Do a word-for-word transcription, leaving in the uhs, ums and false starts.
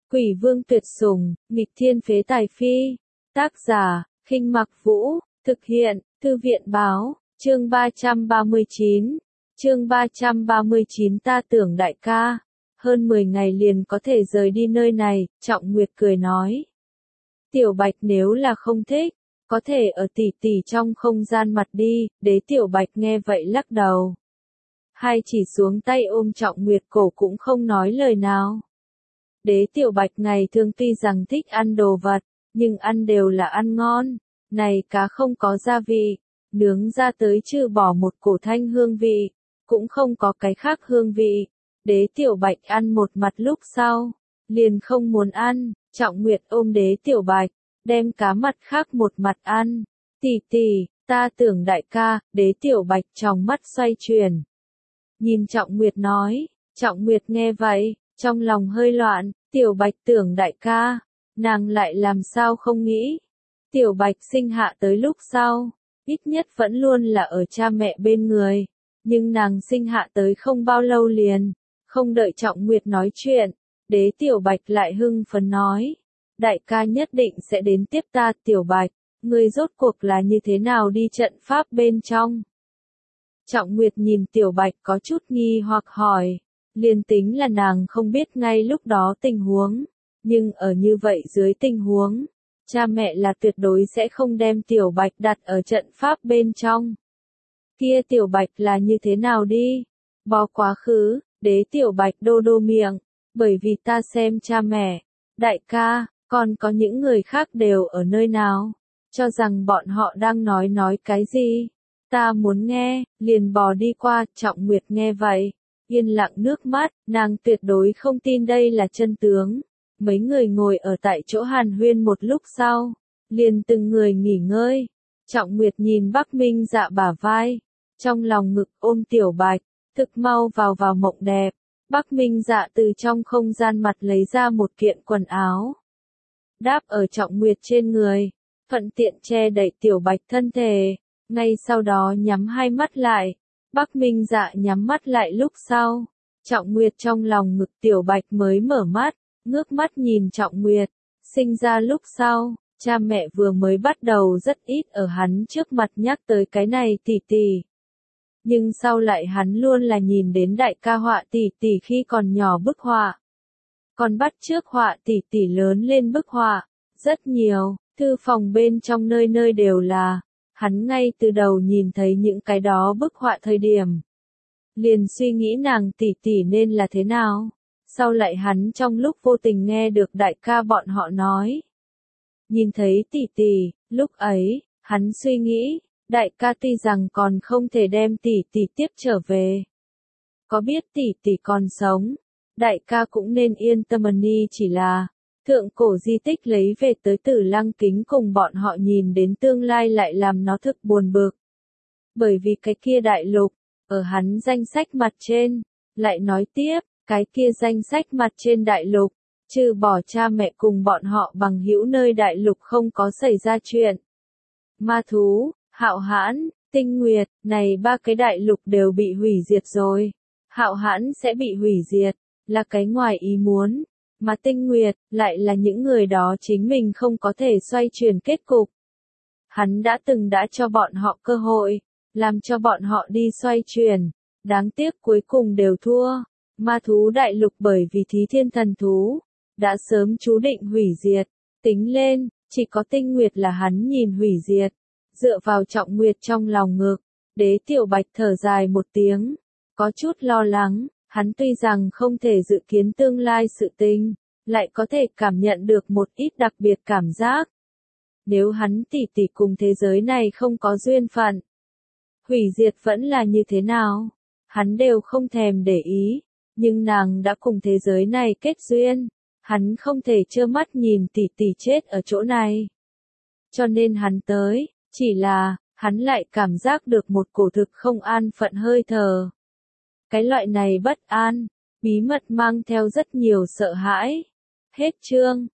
Quỷ vương tuyệt sủng, nghịch thiên phế tài phi. Tác giả, Khinh Mặc Vũ, thực hiện, Thư viện báo, chương ba trăm ba mươi chín. Chương ba trăm ba mươi chín ta tưởng đại ca, hơn mười ngày liền có thể rời đi nơi này, Trọng Nguyệt cười nói. Tiểu Bạch nếu là không thích, có thể ở tỉ tỉ trong không gian mặt đi, Đế Tiểu Bạch nghe vậy lắc đầu. Hai chỉ xuống tay ôm Trọng Nguyệt cổ cũng không nói lời nào. Đế Tiểu Bạch ngày thường tuy rằng thích ăn đồ vật, nhưng ăn đều là ăn ngon. Này cá không có gia vị, nướng ra tới trừ bỏ một cổ thanh hương vị, cũng không có cái khác hương vị. Đế Tiểu Bạch ăn một mặt lúc sau, liền không muốn ăn. Trọng Nguyệt ôm Đế Tiểu Bạch, đem cá mặt khác một mặt ăn. Tỷ tỷ, ta tưởng đại ca. Đế Tiểu Bạch trong mắt xoay chuyển. Nhìn Trọng Nguyệt nói. Trọng Nguyệt nghe vậy, trong lòng hơi loạn. Tiểu Bạch tưởng đại ca, nàng lại làm sao không nghĩ. Tiểu Bạch sinh hạ tới lúc sau, ít nhất vẫn luôn là ở cha mẹ bên người. Nhưng nàng sinh hạ tới không bao lâu liền, không đợi Trọng Nguyệt nói chuyện, Đế Tiểu Bạch lại hưng phấn nói. Đại ca nhất định sẽ đến tiếp ta. Tiểu Bạch, ngươi rốt cuộc là như thế nào đi trận pháp bên trong? Trọng Nguyệt nhìn Tiểu Bạch có chút nghi hoặc hỏi. Liền tính là nàng không biết ngay lúc đó tình huống, nhưng ở như vậy dưới tình huống, cha mẹ là tuyệt đối sẽ không đem Tiểu Bạch đặt ở trận pháp bên trong. Kia Tiểu Bạch là như thế nào đi? Bó quá khứ, Đế Tiểu Bạch đô đô miệng, bởi vì ta xem cha mẹ, đại ca, còn có những người khác đều ở nơi nào, cho rằng bọn họ đang nói nói cái gì. Ta muốn nghe, liền bò đi qua. Trọng Nguyệt nghe vậy, yên lặng nước mắt, nàng tuyệt đối không tin đây là chân tướng. Mấy người ngồi ở tại chỗ hàn huyên một lúc sau, liền từng người nghỉ ngơi. Trọng Nguyệt nhìn Bắc Minh Dạ bả vai, trong lòng ngực ôm Tiểu Bạch, thực mau vào vào mộng đẹp. Bắc Minh Dạ từ trong không gian mặt lấy ra một kiện quần áo, đáp ở Trọng Nguyệt trên người, thuận tiện che đậy Tiểu Bạch thân thể. Ngay sau đó nhắm hai mắt lại. Bắc Minh Dạ nhắm mắt lại lúc sau, Trọng Nguyệt trong lòng ngực Tiểu Bạch mới mở mắt, ngước mắt nhìn Trọng Nguyệt. Sinh ra lúc sau, cha mẹ vừa mới bắt đầu rất ít ở hắn trước mặt nhắc tới cái này tỷ tỷ. Nhưng sau lại hắn luôn là nhìn đến đại ca họa tỷ tỷ khi còn nhỏ bức họa. Còn bắt chước họa tỷ tỷ lớn lên bức họa, rất nhiều, thư phòng bên trong nơi nơi đều là. Hắn ngay từ đầu nhìn thấy những cái đó bức họa thời điểm, liền suy nghĩ nàng tỷ tỷ nên là thế nào. Sau lại hắn trong lúc vô tình nghe được đại ca bọn họ nói, nhìn thấy tỷ tỷ, lúc ấy, hắn suy nghĩ, đại ca tuy rằng còn không thể đem tỷ tỷ tiếp trở về, có biết tỷ tỷ còn sống, đại ca cũng nên yên tâm đi. Chỉ là thượng cổ di tích lấy về tới Tử Lăng kính cùng bọn họ nhìn đến tương lai lại làm nó thực buồn bực. Bởi vì cái kia đại lục, ở hắn danh sách mặt trên, lại nói tiếp, cái kia danh sách mặt trên đại lục, trừ bỏ cha mẹ cùng bọn họ bằng hữu nơi đại lục không có xảy ra chuyện. Ma thú, Hạo Hãn, Tinh Nguyệt, này ba cái đại lục đều bị hủy diệt rồi. Hạo Hãn sẽ bị hủy diệt, là cái ngoài ý muốn. Mà Tinh Nguyệt, lại là những người đó chính mình không có thể xoay chuyển kết cục. Hắn đã từng đã cho bọn họ cơ hội, làm cho bọn họ đi xoay chuyển, đáng tiếc cuối cùng đều thua. Ma thú đại lục bởi vì thí thiên thần thú, đã sớm chú định hủy diệt. Tính lên, chỉ có Tinh Nguyệt là hắn nhìn hủy diệt. Dựa vào Trọng Nguyệt trong lòng ngực, Đế Tiểu Bạch thở dài một tiếng, có chút lo lắng. Hắn tuy rằng không thể dự kiến tương lai sự tình, lại có thể cảm nhận được một ít đặc biệt cảm giác. Nếu hắn tỷ tỷ cùng thế giới này không có duyên phận, hủy diệt vẫn là như thế nào, hắn đều không thèm để ý. Nhưng nàng đã cùng thế giới này kết duyên, hắn không thể trơ mắt nhìn tỷ tỷ chết ở chỗ này. Cho nên hắn tới, chỉ là, hắn lại cảm giác được một cổ thực không an phận hơi thở. Cái loại này bất an, bí mật mang theo rất nhiều sợ hãi. Hết chương.